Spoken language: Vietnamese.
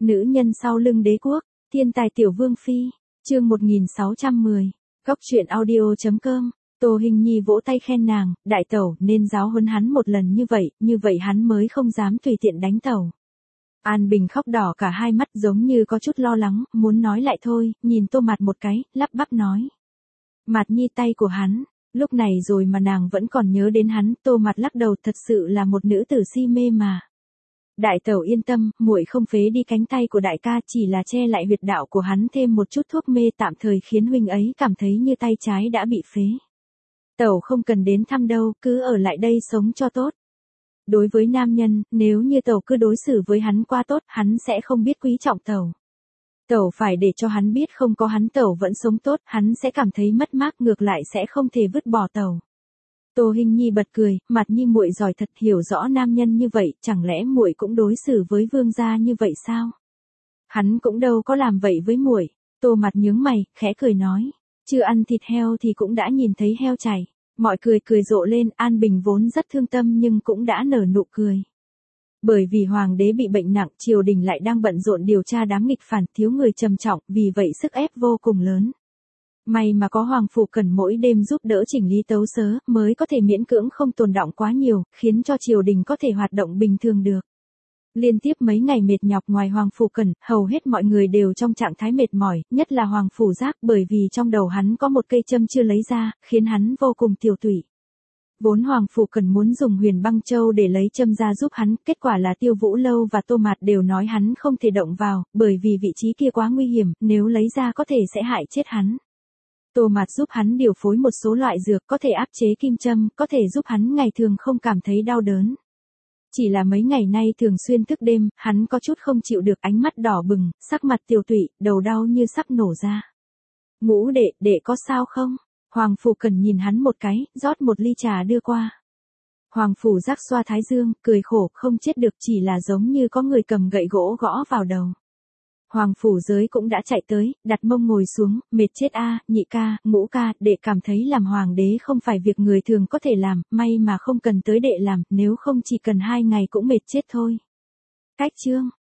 Nữ nhân sau lưng đế quốc, thiên tài tiểu vương phi, chương 1610, góc truyện audio.com. Tô Hình Nhi vỗ tay khen nàng, đại tẩu nên giáo huấn hắn một lần như vậy hắn mới không dám tùy tiện đánh tẩu. An Bình khóc đỏ cả hai mắt giống như có chút lo lắng, muốn nói lại thôi, nhìn Tô Mạt một cái, lắp bắp nói. Mạt Nhi tay của hắn, lúc này rồi mà nàng vẫn còn nhớ đến hắn, Tô Mạt lắc đầu, thật sự là một nữ tử si mê mà. Đại tẩu yên tâm, muội không phế đi cánh tay của đại ca, chỉ là che lại huyệt đạo của hắn thêm một chút thuốc mê tạm thời khiến huynh ấy cảm thấy như tay trái đã bị phế. Tẩu không cần đến thăm đâu, cứ ở lại đây sống cho tốt. Đối với nam nhân, nếu như tẩu cứ đối xử với hắn quá tốt, hắn sẽ không biết quý trọng tẩu. Tẩu phải để cho hắn biết không có hắn tẩu vẫn sống tốt, hắn sẽ cảm thấy mất mát, ngược lại sẽ không thể vứt bỏ tẩu. Tô Hình Nhi bật cười, Mạt Nhi muội giỏi thật, hiểu rõ nam nhân như vậy, chẳng lẽ muội cũng đối xử với vương gia như vậy sao? Hắn cũng đâu có làm vậy với muội. Tô Mạt nhướng mày, khẽ cười nói, chưa ăn thịt heo thì cũng đã nhìn thấy heo chảy. Mọi cười rộ lên, An Bình vốn rất thương tâm nhưng cũng đã nở nụ cười. Bởi vì hoàng đế bị bệnh nặng, triều đình lại đang bận rộn điều tra đám nghịch phản, thiếu người trầm trọng, vì vậy sức ép vô cùng lớn. May mà có Hoàng Phủ Cẩn mỗi đêm giúp đỡ chỉnh lý tấu sớ, mới có thể miễn cưỡng không tồn đọng quá nhiều, khiến cho triều đình có thể hoạt động bình thường được. Liên tiếp mấy ngày mệt nhọc, ngoài Hoàng Phủ Cẩn, hầu hết mọi người đều trong trạng thái mệt mỏi, nhất là Hoàng Phủ Giác, bởi vì trong đầu hắn có một cây châm chưa lấy ra, khiến hắn vô cùng tiểu tụy. Vốn Hoàng Phủ Cẩn muốn dùng Huyền Băng Châu để lấy châm ra giúp hắn, kết quả là Tiêu Vũ Lâu và Tô Mạt đều nói hắn không thể động vào, bởi vì vị trí kia quá nguy hiểm, nếu lấy ra có thể sẽ hại chết hắn. Tô Mạt giúp hắn điều phối một số loại dược có thể áp chế kim châm, có thể giúp hắn ngày thường không cảm thấy đau đớn. Chỉ là mấy ngày nay thường xuyên thức đêm, hắn có chút không chịu được, ánh mắt đỏ bừng, sắc mặt tiều tụy, đầu đau như sắp nổ ra. Ngũ đệ có sao không? Hoàng Phủ Cẩn nhìn hắn một cái, rót một ly trà đưa qua. Hoàng Phủ Giác xoa thái dương, cười khổ, không chết được, chỉ là giống như có người cầm gậy gỗ gõ vào đầu. Hoàng Phủ Giới cũng đã chạy tới, đặt mông ngồi xuống, mệt chết a, nhị ca, ngũ ca, đệ cảm thấy làm hoàng đế không phải việc người thường có thể làm, may mà không cần tới đệ làm, nếu không chỉ cần 2 ngày cũng mệt chết thôi. Cách chương.